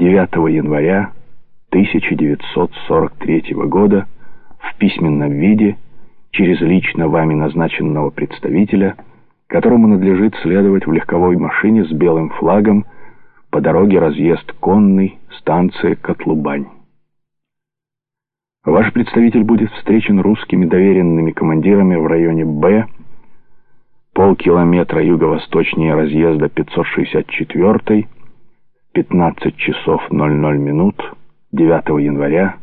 9 января 1943 года в письменном виде через лично вами назначенного представителя, которому надлежит следовать в легковой машине с белым флагом по дороге разъезд Конный, станция Котлубань. Ваш представитель будет встречен русскими доверенными командирами в районе Б, полкилометра юго-восточнее разъезда 564, 15 часов 00 минут 9 января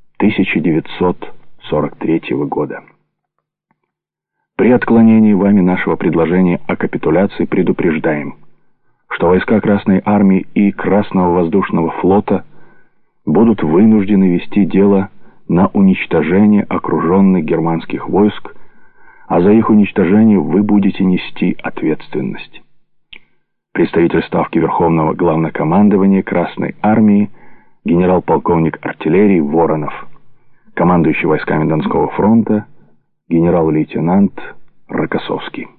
1943 года. При отклонении вами нашего предложения о капитуляции предупреждаем, что войска Красной Армии и Красного Воздушного Флота будут вынуждены вести дело на уничтожение окруженных германских войск, а за их уничтожение вы будете нести ответственность. Представитель Ставки Верховного Главнокомандования Красной Армии, генерал-полковник артиллерии Воронов, командующий войсками Донского фронта, генерал-лейтенант Рокоссовский.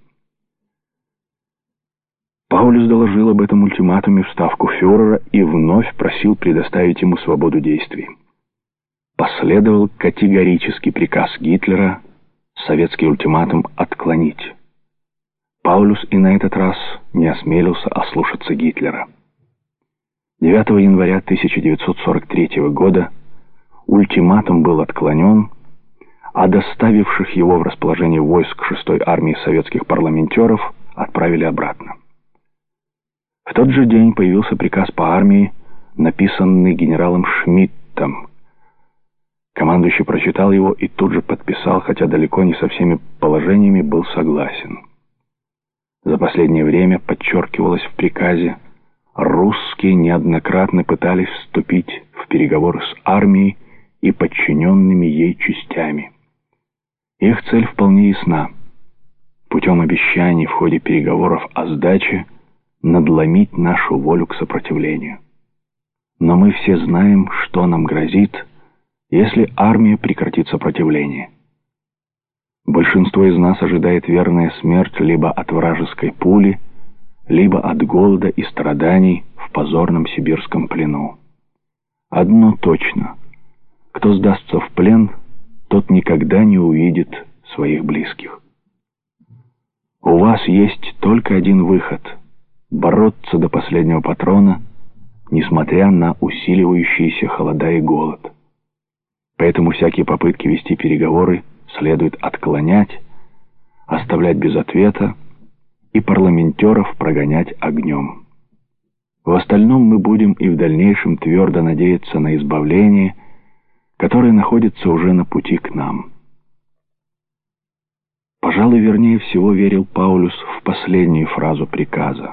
Паулюс доложил об этом ультиматуме в Ставку фюрера и вновь просил предоставить ему свободу действий. Последовал категорический приказ Гитлера советский ультиматум отклонить. Паулюс и на этот раз не осмелился ослушаться Гитлера. 9 января 1943 года ультиматум был отклонен, а доставивших его в расположение войск 6-й армии советских парламентеров отправили обратно. В тот же день появился приказ по армии, написанный генералом Шмидтом. Командующий прочитал его и тут же подписал, хотя далеко не со всеми положениями был согласен. За последнее время, подчеркивалось в приказе, русские неоднократно пытались вступить в переговоры с армией и подчиненными ей частями. Их цель вполне ясна. Путем обещаний в ходе переговоров о сдаче надломить нашу волю к сопротивлению. Но мы все знаем, что нам грозит, если армия прекратит сопротивление. Большинство из нас ожидает верная смерть либо от вражеской пули, либо от голода и страданий в позорном сибирском плену. Одно точно: кто сдастся в плен, тот никогда не увидит своих близких. У вас есть только один выход — бороться до последнего патрона, несмотря на усиливающиеся холода и голод. Поэтому всякие попытки вести переговоры следует отклонять, оставлять без ответа и парламентеров прогонять огнем. В остальном мы будем и в дальнейшем твердо надеяться на избавление, которое находится уже на пути к нам. Пожалуй, вернее всего верил Паулюс в последнюю фразу приказа.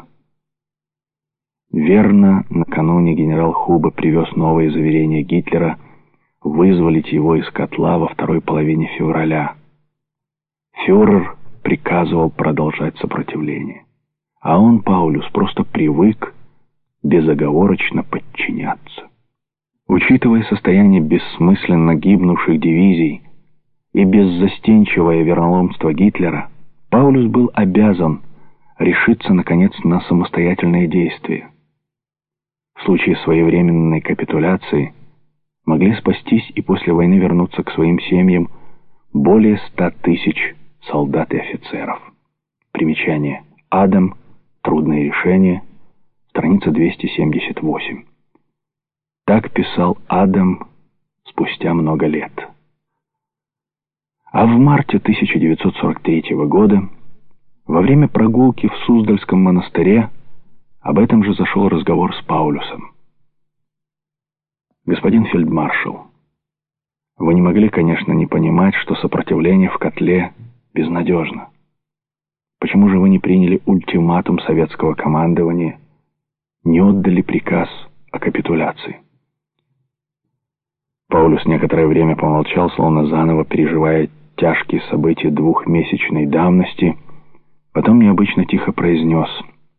Верно, накануне генерал Хуба привез новые заверения Гитлера вызволить его из котла во второй половине февраля. Фюрер приказывал продолжать сопротивление, а он, Паулюс, просто привык безоговорочно подчиняться. Учитывая состояние бессмысленно гибнувших дивизий и беззастенчивое вероломство Гитлера, Паулюс был обязан решиться, наконец, на самостоятельные действия. В случае своевременной капитуляции могли спастись и после войны вернуться к своим семьям более 100 тысяч солдат и офицеров. Примечание. Адам. Трудные решения. Страница 278. Так писал Адам спустя много лет. А в марте 1943 года, во время прогулки в Суздальском монастыре, об этом же зашел разговор с Паулюсом. «Господин фельдмаршал, вы не могли, конечно, не понимать, что сопротивление в котле безнадежно. Почему же вы не приняли ультиматум советского командования, не отдали приказ о капитуляции?» Паулюс некоторое время помолчал, словно заново переживая тяжкие события двухмесячной давности, потом необычно тихо произнес: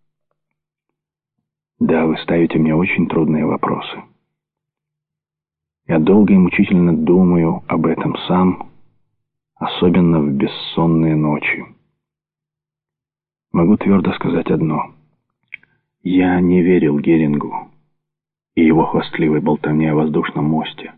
«Да, вы ставите мне очень трудные вопросы. Я долго и мучительно думаю об этом сам, особенно в бессонные ночи. Могу твердо сказать одно: я не верил Герингу и его хвастливой болтовне о воздушном мосте.